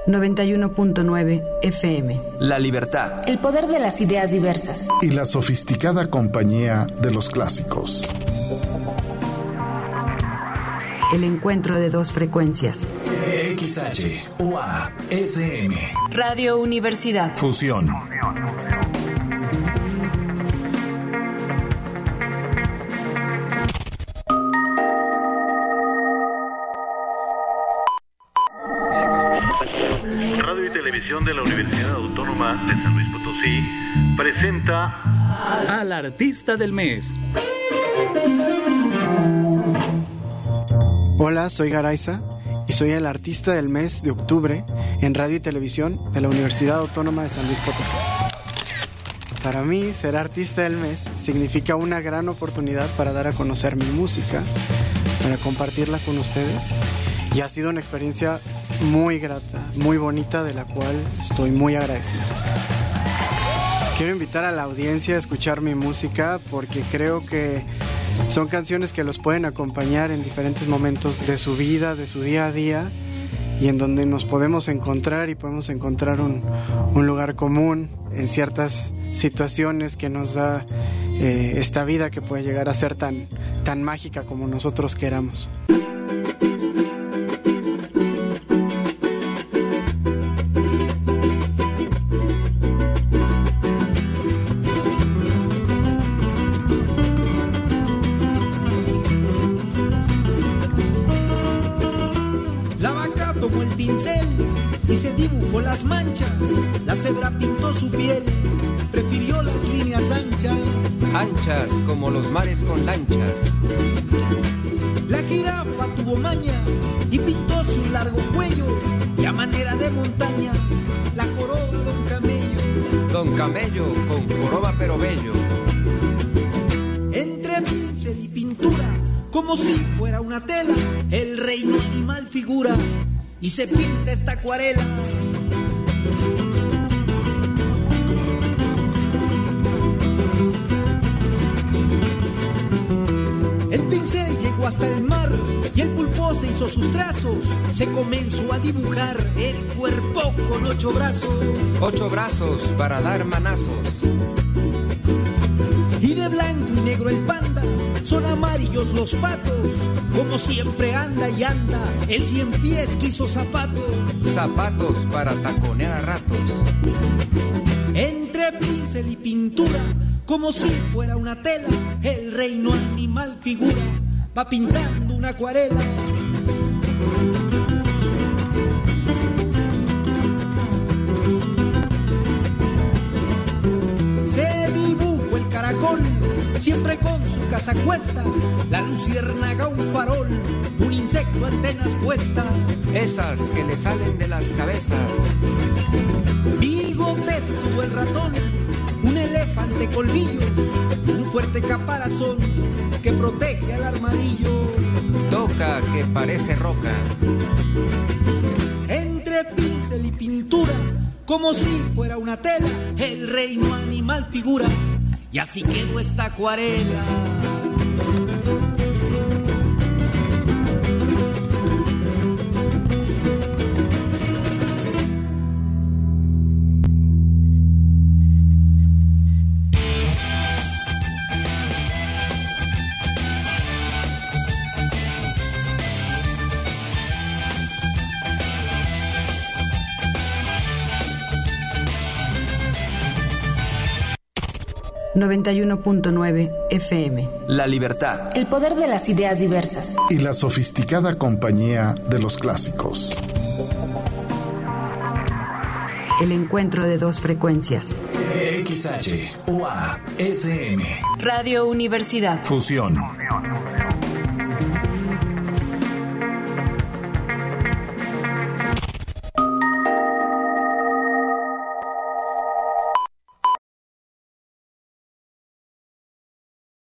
91.9 FM. La libertad. El poder de las ideas diversas. Y la sofisticada compañía de los clásicos. El encuentro de dos frecuencias. XH, UA, SM. Radio Universidad. Fusión. Radio y Televisión de la Universidad Autónoma de San Luis Potosí presenta al artista del mes. Hola, soy Garayza y soy el artista del mes de octubre en Radio y Televisión de la Universidad Autónoma de San Luis Potosí. Para mí, ser artista del mes significa una gran oportunidad para dar a conocer mi música, para compartirla con ustedes, y ha sido una experiencia muy grata, muy bonita, de la cual estoy muy agradecido. Quiero invitar a la audiencia a escuchar mi música porque creo que son canciones que los pueden acompañar en diferentes momentos de su vida, de su día a día, y en donde nos podemos encontrar y podemos encontrar un lugar común en ciertas situaciones que nos da esta vida, que puede llegar a ser tan mágica como nosotros queramos. La cebra pintó su piel, prefirió las líneas anchas, anchas como los mares con lanchas. La jirafa tuvo maña y pintóse un largo cuello, y a manera de montaña la joroba Don Camello. Don Camello con joroba pero bello. Entre pincel y pintura, como si fuera una tela, el reino animal figura y se pinta esta acuarela. Hasta el mar y el pulpo se hizo sus trazos, se comenzó a dibujar el cuerpo con 8 brazos. 8 brazos para dar manazos. Y de blanco y negro el panda, son amarillos los patos, como siempre anda y anda, el 100 pies quiso zapatos. Zapatos para taconear a ratos. Entre pincel y pintura, como si fuera una tela, el reino animal figura, va pintando una acuarela. Se dibujó el caracol, siempre con su casa cuesta, la luciérnaga un farol, un insecto antenas puestas, esas que le salen de las cabezas. Bigotes tuvo el ratón, un elefante colmillo, un fuerte caparazón que protege al armadillo. Toca que parece roca. Entre pincel y pintura, como si fuera una tela, el reino animal figura, y así quedó esta acuarela. ...91.9 FM. La libertad. El poder de las ideas diversas. Y la sofisticada compañía de los clásicos. El encuentro de dos frecuencias. XH, UA, SM. Radio Universidad. Fusión.